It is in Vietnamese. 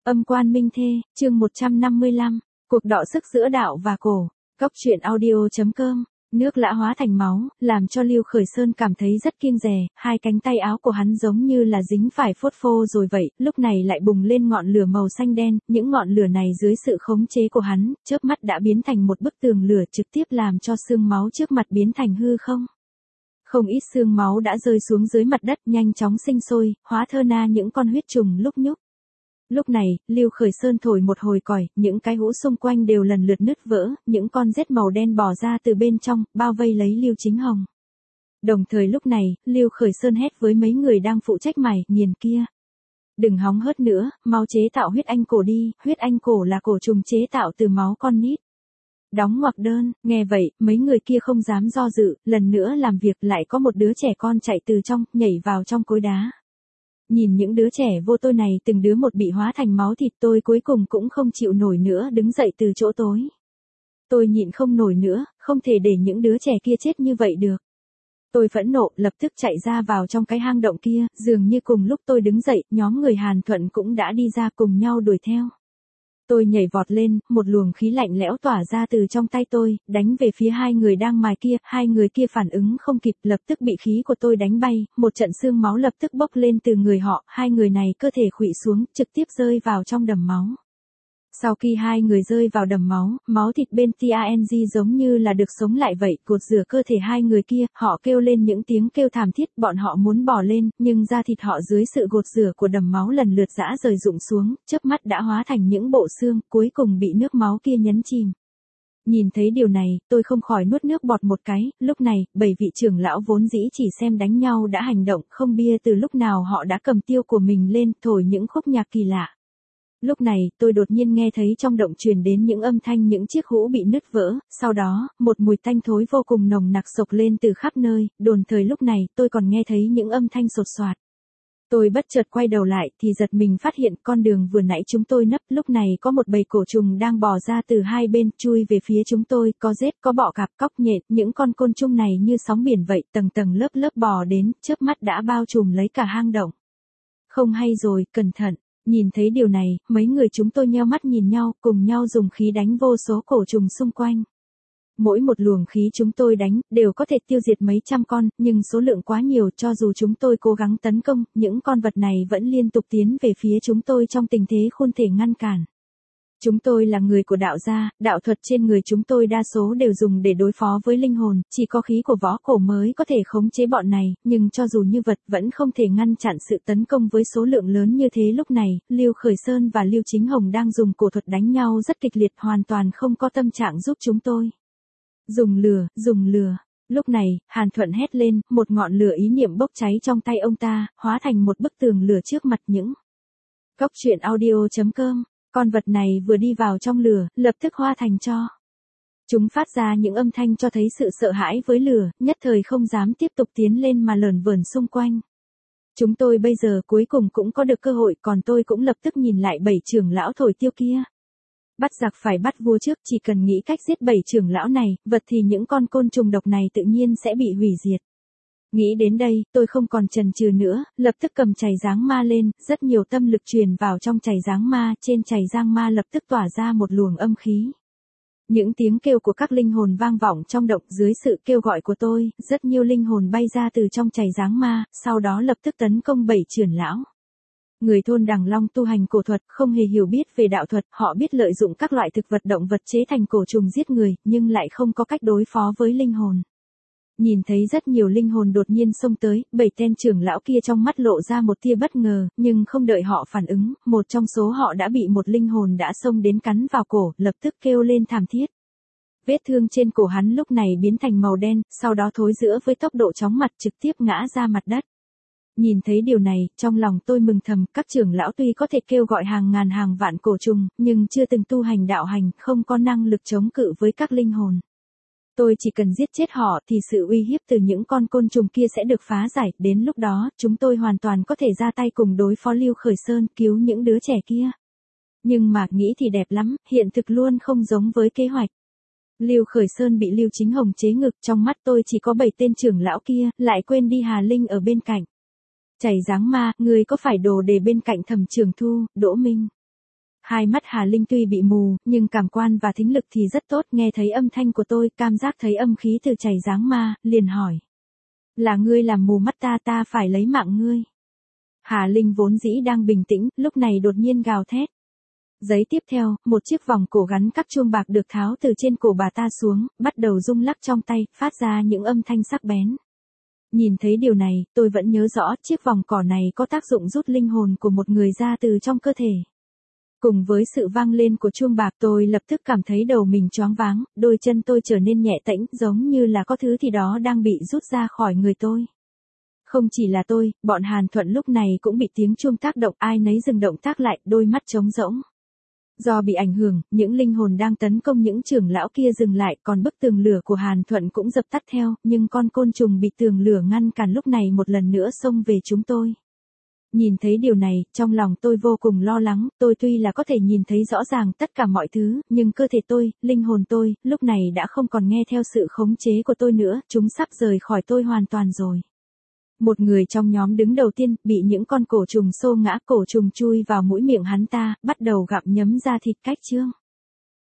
Âm quan minh thê, chương 155, cuộc đọ sức giữa đạo và cổ. Cóc truyện audio.com. Nước lã hóa thành máu, làm cho Lưu Khởi Sơn cảm thấy rất kiêng dè, hai cánh tay áo của hắn giống như là dính phải phốt phô rồi vậy, lúc này lại bùng lên ngọn lửa màu xanh đen, những ngọn lửa này dưới sự khống chế của hắn, chớp mắt đã biến thành một bức tường lửa trực tiếp làm cho xương máu trước mặt biến thành hư không. Không ít xương máu đã rơi xuống dưới mặt đất nhanh chóng sinh sôi, hóa thơ na những con huyết trùng lúc nhúc. Lúc này, Lưu Khởi Sơn thổi một hồi còi, những cái hũ xung quanh đều lần lượt nứt vỡ, những con rết màu đen bò ra từ bên trong, bao vây lấy Lưu Chính Hồng. Đồng thời lúc này, Lưu Khởi Sơn hét với mấy người đang phụ trách mài, nghiền kia. Đừng hóng hớt nữa, mau chế tạo huyết anh cổ đi, huyết anh cổ là cổ trùng chế tạo từ máu con nít. Đóng ngoặc đơn, nghe vậy, mấy người kia không dám do dự, lần nữa làm việc lại có một đứa trẻ con chạy từ trong, nhảy vào trong cối đá. Nhìn những đứa trẻ vô tôi này từng đứa một bị hóa thành máu thịt tôi cuối cùng cũng không chịu nổi nữa đứng dậy từ chỗ tối. Tôi nhịn không nổi nữa, không thể để những đứa trẻ kia chết như vậy được. Tôi phẫn nộ, lập tức chạy ra vào trong cái hang động kia, dường như cùng lúc tôi đứng dậy, nhóm người Hàn Thuận cũng đã đi ra cùng nhau đuổi theo. Tôi nhảy vọt lên, một luồng khí lạnh lẽo tỏa ra từ trong tay tôi, đánh về phía hai người đang mài kia, hai người kia phản ứng không kịp, lập tức bị khí của tôi đánh bay, một trận xương máu lập tức bốc lên từ người họ, hai người này cơ thể khuỵu xuống, trực tiếp rơi vào trong đầm máu. Sau khi hai người rơi vào đầm máu, máu thịt bên TANG giống như là được sống lại vậy, cột rửa cơ thể hai người kia, họ kêu lên những tiếng kêu thảm thiết, bọn họ muốn bỏ lên, nhưng da thịt họ dưới sự gột rửa của đầm máu lần lượt rã rời rụng xuống, chớp mắt đã hóa thành những bộ xương, cuối cùng bị nước máu kia nhấn chìm. Nhìn thấy điều này, tôi không khỏi nuốt nước bọt một cái, lúc này, 7 vị trưởng lão vốn dĩ chỉ xem đánh nhau đã hành động, không bia từ lúc nào họ đã cầm tiêu của mình lên, thổi những khúc nhạc kỳ lạ. Lúc này, tôi đột nhiên nghe thấy trong động truyền đến những âm thanh những chiếc hũ bị nứt vỡ, sau đó, một mùi tanh thối vô cùng nồng nặc xộc lên từ khắp nơi, đồng thời lúc này, tôi còn nghe thấy những âm thanh sột soạt. Tôi bất chợt quay đầu lại thì giật mình phát hiện con đường vừa nãy chúng tôi nấp, lúc này có một bầy cổ trùng đang bò ra từ hai bên, chui về phía chúng tôi, có rết, có bọ cạp, cóc nhện, những con côn trùng này như sóng biển vậy, tầng tầng lớp lớp bò đến, chớp mắt đã bao trùm lấy cả hang động. Không hay rồi, cẩn thận. Nhìn thấy điều này, mấy người chúng tôi nheo mắt nhìn nhau, cùng nhau dùng khí đánh vô số cổ trùng xung quanh. Mỗi một luồng khí chúng tôi đánh, đều có thể tiêu diệt mấy trăm con, nhưng số lượng quá nhiều cho dù chúng tôi cố gắng tấn công, những con vật này vẫn liên tục tiến về phía chúng tôi trong tình thế không thể ngăn cản. Chúng tôi là người của đạo gia, đạo thuật trên người chúng tôi đa số đều dùng để đối phó với linh hồn, chỉ có khí của võ cổ mới có thể khống chế bọn này, nhưng cho dù như vật vẫn không thể ngăn chặn sự tấn công với số lượng lớn như thế. Lúc này, Lưu Khởi Sơn và Lưu Chính Hồng đang dùng cổ thuật đánh nhau rất kịch liệt, hoàn toàn không có tâm trạng giúp chúng tôi. Dùng lửa. Lúc này, Hàn Thuận hét lên, một ngọn lửa ý niệm bốc cháy trong tay ông ta, hóa thành một bức tường lửa trước mặt những. Cóc truyện audio.com. Con vật này vừa đi vào trong lửa, lập tức hóa thành tro. Chúng phát ra những âm thanh cho thấy sự sợ hãi với lửa, nhất thời không dám tiếp tục tiến lên mà lởn vởn xung quanh. Chúng tôi bây giờ cuối cùng cũng có được cơ hội, còn tôi cũng lập tức nhìn lại 7 trưởng lão thổi tiêu kia. Bắt giặc phải bắt vua trước, chỉ cần nghĩ cách giết 7 trưởng lão này, vật thì những con côn trùng độc này tự nhiên sẽ bị hủy diệt. Nghĩ đến đây, tôi không còn chần chừ nữa, lập tức cầm chày giáng ma lên, rất nhiều tâm lực truyền vào trong chày giáng ma, trên chày giáng ma lập tức tỏa ra một luồng âm khí. Những tiếng kêu của các linh hồn vang vọng trong động, dưới sự kêu gọi của tôi, rất nhiều linh hồn bay ra từ trong chày giáng ma, sau đó lập tức tấn công 7 trưởng lão. Người thôn Đằng Long tu hành cổ thuật, không hề hiểu biết về đạo thuật, họ biết lợi dụng các loại thực vật động vật chế thành cổ trùng giết người, nhưng lại không có cách đối phó với linh hồn. Nhìn thấy rất nhiều linh hồn đột nhiên xông tới, 7 tên trưởng lão kia trong mắt lộ ra một tia bất ngờ, nhưng không đợi họ phản ứng, một trong số họ đã bị một linh hồn đã xông đến cắn vào cổ, lập tức kêu lên thảm thiết. Vết thương trên cổ hắn lúc này biến thành màu đen, sau đó thối rữa với tốc độ chóng mặt trực tiếp ngã ra mặt đất. Nhìn thấy điều này, trong lòng tôi mừng thầm, các trưởng lão tuy có thể kêu gọi hàng ngàn hàng vạn cổ trùng, nhưng chưa từng tu hành đạo hành, không có năng lực chống cự với các linh hồn. Tôi chỉ cần giết chết họ thì sự uy hiếp từ những con côn trùng kia sẽ được phá giải, đến lúc đó, chúng tôi hoàn toàn có thể ra tay cùng đối phó Lưu Khởi Sơn, cứu những đứa trẻ kia. Nhưng mà, nghĩ thì đẹp lắm, hiện thực luôn không giống với kế hoạch. Lưu Khởi Sơn bị Lưu Chính Hồng chế ngực, trong mắt tôi chỉ có 7 tên trưởng lão kia, lại quên đi Hà Linh ở bên cạnh. Chày giáng ma, người có phải đồ đề bên cạnh Thẩm Trường Thu, Đỗ Minh. Hai mắt Hà Linh tuy bị mù, nhưng cảm quan và thính lực thì rất tốt, nghe thấy âm thanh của tôi, cảm giác thấy âm khí từ chảy dáng ma, liền hỏi. Là ngươi làm mù mắt ta phải lấy mạng ngươi. Hà Linh vốn dĩ đang bình tĩnh, lúc này đột nhiên gào thét. Giây tiếp theo, một chiếc vòng cổ gắn các chuông bạc được tháo từ trên cổ bà ta xuống, bắt đầu rung lắc trong tay, phát ra những âm thanh sắc bén. Nhìn thấy điều này, tôi vẫn nhớ rõ, chiếc vòng cổ này có tác dụng rút linh hồn của một người ra từ trong cơ thể. Cùng với sự vang lên của chuông bạc, tôi lập tức cảm thấy đầu mình choáng váng, đôi chân tôi trở nên nhẹ tễnh, giống như là có thứ gì đó đang bị rút ra khỏi người tôi. Không chỉ là tôi, bọn Hàn Thuận lúc này cũng bị tiếng chuông tác động, ai nấy dừng động tác lại, đôi mắt trống rỗng. Do bị ảnh hưởng, những linh hồn đang tấn công những trưởng lão kia dừng lại, còn bức tường lửa của Hàn Thuận cũng dập tắt theo, nhưng con côn trùng bị tường lửa ngăn cản lúc này một lần nữa xông về chúng tôi. Nhìn thấy điều này, trong lòng tôi vô cùng lo lắng, tôi tuy là có thể nhìn thấy rõ ràng tất cả mọi thứ, nhưng cơ thể tôi, linh hồn tôi, lúc này đã không còn nghe theo sự khống chế của tôi nữa, chúng sắp rời khỏi tôi hoàn toàn rồi. Một người trong nhóm đứng đầu tiên, bị những con cổ trùng xô ngã, cổ trùng chui vào mũi miệng hắn ta, bắt đầu gặm nhấm da thịt cách chương.